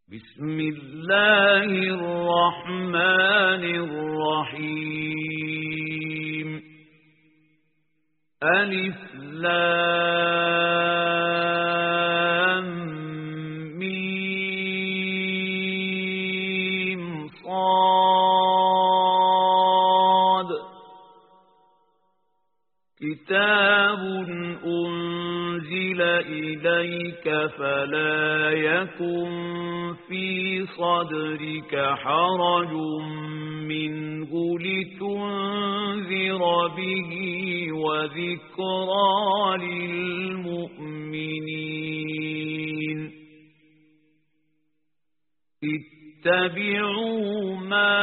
بسم الله الرحمن الرحيم ألف لام ميم صاد كتاب أنزل إليك فلا يكن في صدرك حرج منه لتنذر به وذكرى للمؤمنين اتبعوا ما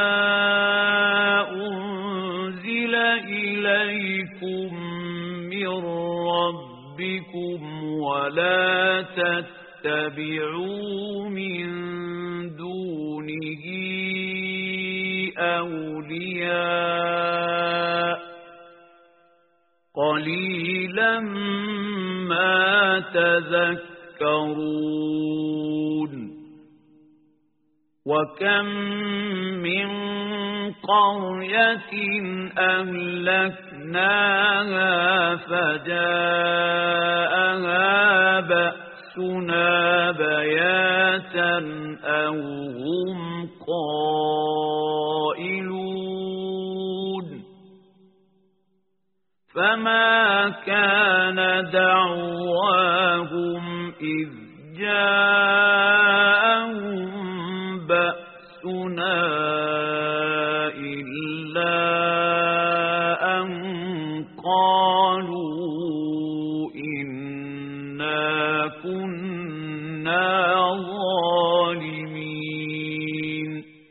أنزل إليكم من ربكم ولا تتبعوا من دونه أولياء قليلا ما تذكرون وكم من قرية أهلكناها فجاءها بأسنا بياتا أو هم قائلون فما كان دعواهم إذ جاءهم بأسنا إلا أن قالوا إنا كنا ظالمين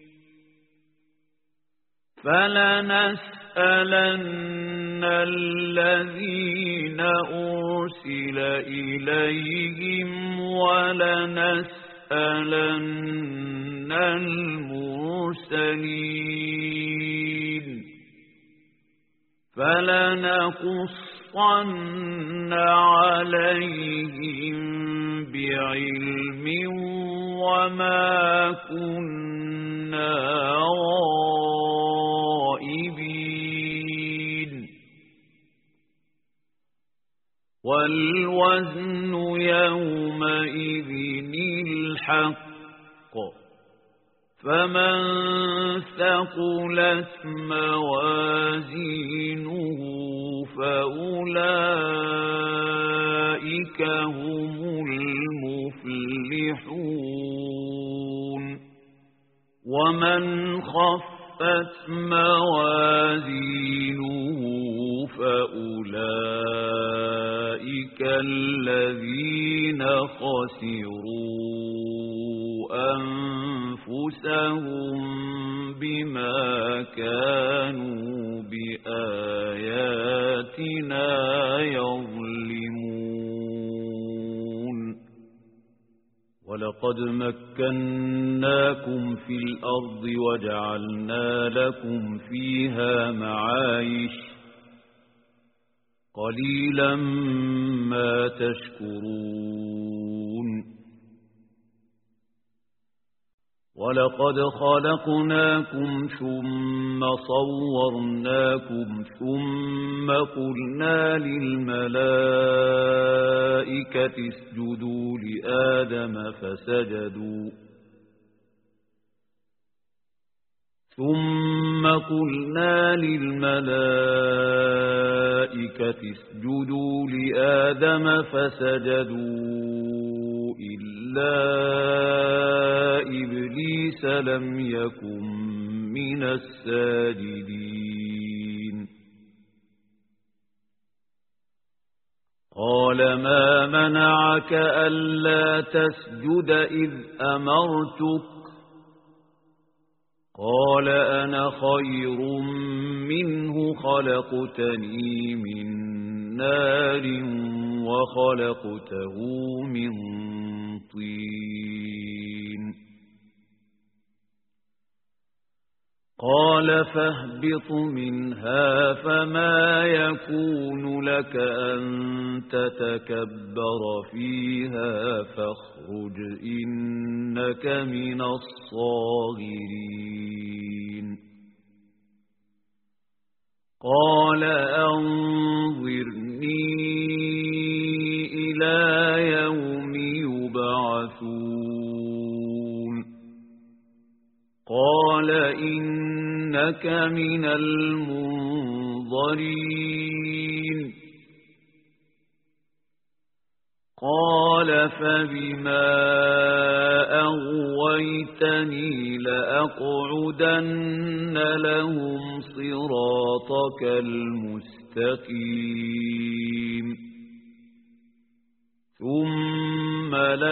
فلنسألن الذين أرسل إليهم ولنسألن المرسلين فلنقصن عليهم بعلم وما كنا غائبين والوزن يومئذ الحق فمن ثقلت موازينه فأولئك هم المفلحون ومن خفت موازينه فأولئك الذين خسروا أنفسهم بما كانوا بآياتنا يظلمون ولقد مكناكم في الأرض وجعلنا لكم فيها معايش قليلا ما تشكرون ولقد خلقناكم ثم صورناكم ثم قلنا للملائكة اسجدوا لآدم فسجدوا إلا إبليس لم يكن من الساجدين قال ما منعك ألا تسجد إذ أمرتك قال أنا خير منه خلقتني من نار وخلقته من طين قال فاهبط منها فما يكون لك أن تتكبر فيها فاخرج إنك من الصاغرين قال أنظرني إلى يوم يبعثون قال إنك من المنظرين قال فبما أغويتني لأقعدن لهم صراطك المستقيم ثم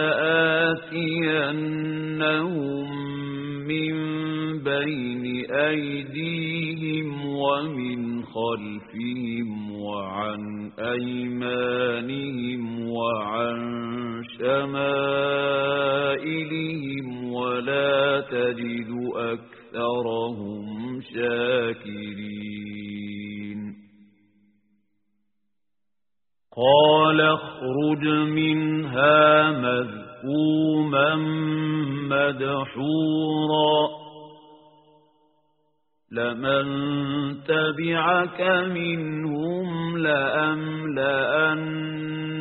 لآتينهم من بين أيديهم ومن خلفهم وعن أيمانهم وعن شمائلهم ولا تجد أكثرهم شاكرين قال اخرج منها مذءوما مدحورا لمن تبعك منهم لأملأن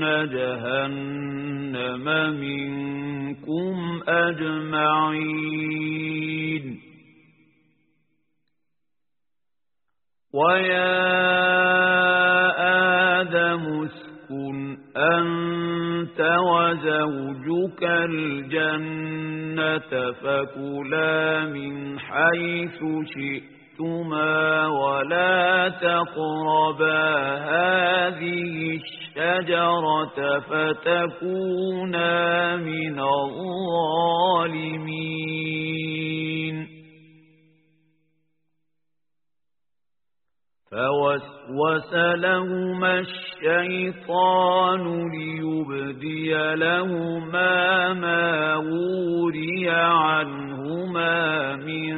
جهنم منكم أجمعين ويا آدم اسكن أنت وزوجك الجنة فكلا من حيث شئتما ولا تقربا هذه الشجرة فتكونا من الظالمين فوسوس لهما الشيطان ليبدي لهما ما وري عنهما من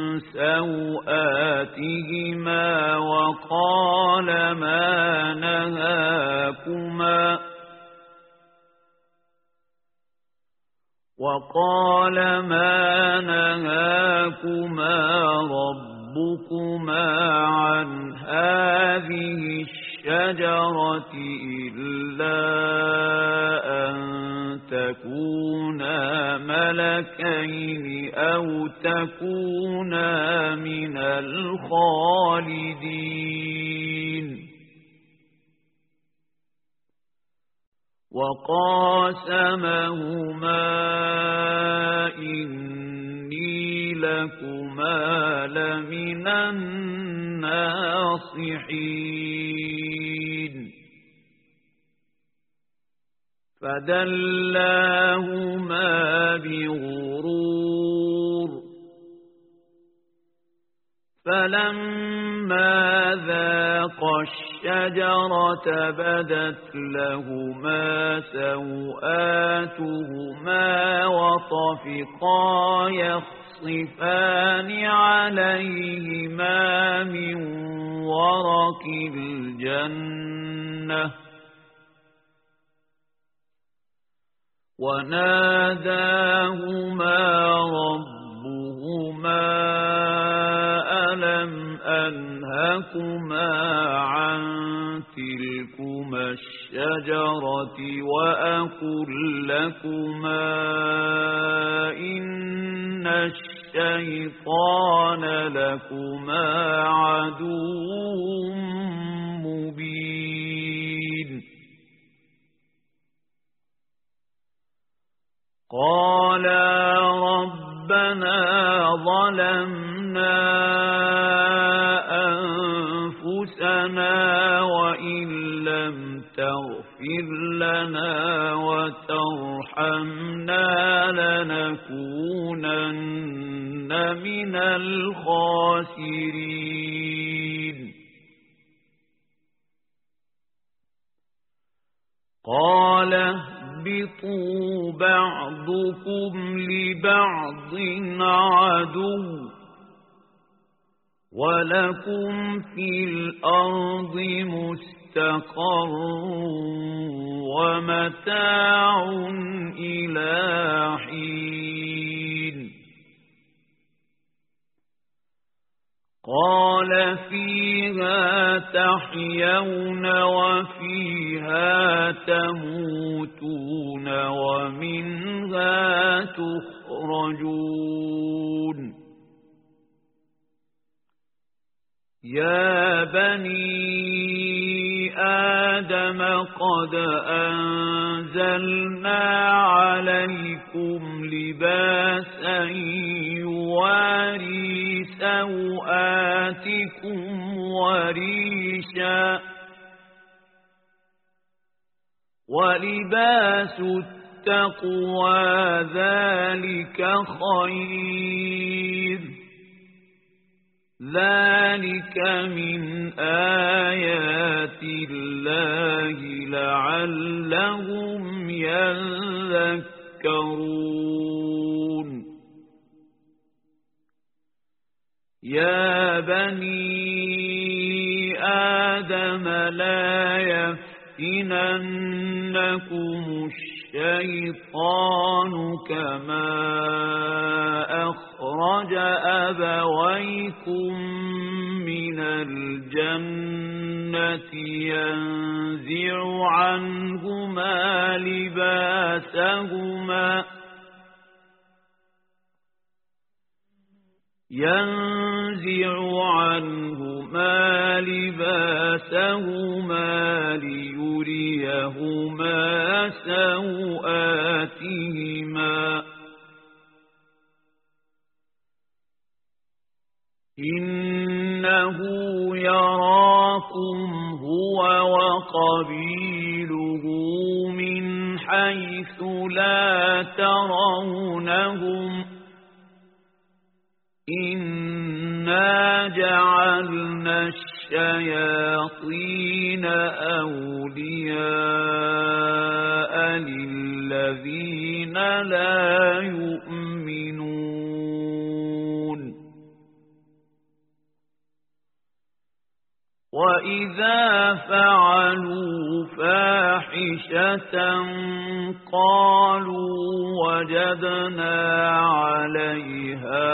سوآتهما وقال ما نهاكما ربكما عن هذه الشجرة إلا أن تكونا ملكين أو تكونا من الخالدين وقاسمهما إني لكما لمن الناصحين فدلاهما بغرور فلما ذاقا الشجرة بدت لهما سوآتهما وطفقا يخصفان عليهما من ورق الجنة وناداهما ربهما ألم أنهكما عن تلكما الشجرة وأقل لكما إن الشيطان لكما عدو مبين قالا ربنا ظلمنا أنفسنا وإن لم تغفر لنا وترحمنا لنكونن من الخاسرين قال اهبطوا بعضكم لبعض عدو ولكم في الأرض مستقر ومتاع إلى حين قال فيها تحيون وفيها تموتون ومنها تخرجون يا بني آدم قد أنزلنا عليكم لباسا يواري سوآتكم وريشا ولباس التقوى ذلك خير ذلك من آيات الله لعلهم يذكرون يا بني آدم لا يفتننكم الشيطان كما أخرج أبويكم من الجنة ينزع عنهما لباسهما ليريهما سوآتهما إنه يراكم هو وقبيله من حيث لا ترونهم إنا جعلنا الشياطين أولياء للذين لا يؤمنون وإذا فعلوا فاحشة قالوا وجدنا عليها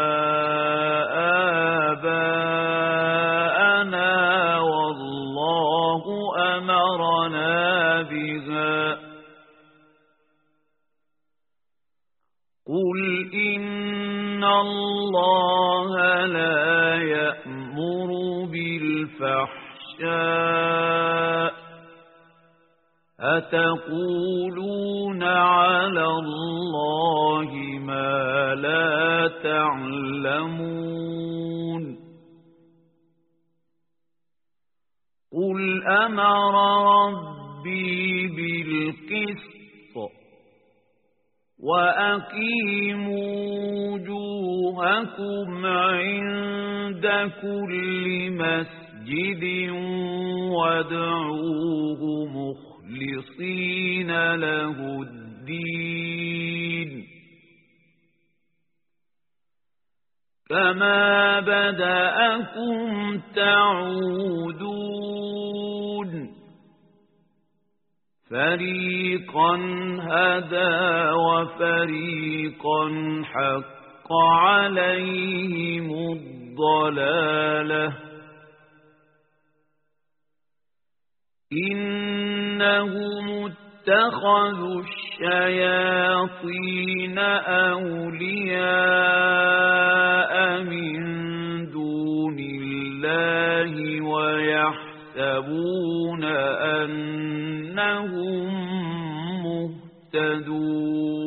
آباءنا والله أمرنا بها قل إن الله لا يأمر بالفحشاء أتقولون على الله ما لا تعلمون قل أمر ربي بالقسط وأقيموا وجوهكم عند كل مسجد وادعوه مخلصين له الدين كما بدأكم تعودون فريقا هدى وفريقا حق عليهم الضلالة إنهم اتخذوا الشياطين أولياء من دون الله ويحسبون أنهم مهتدون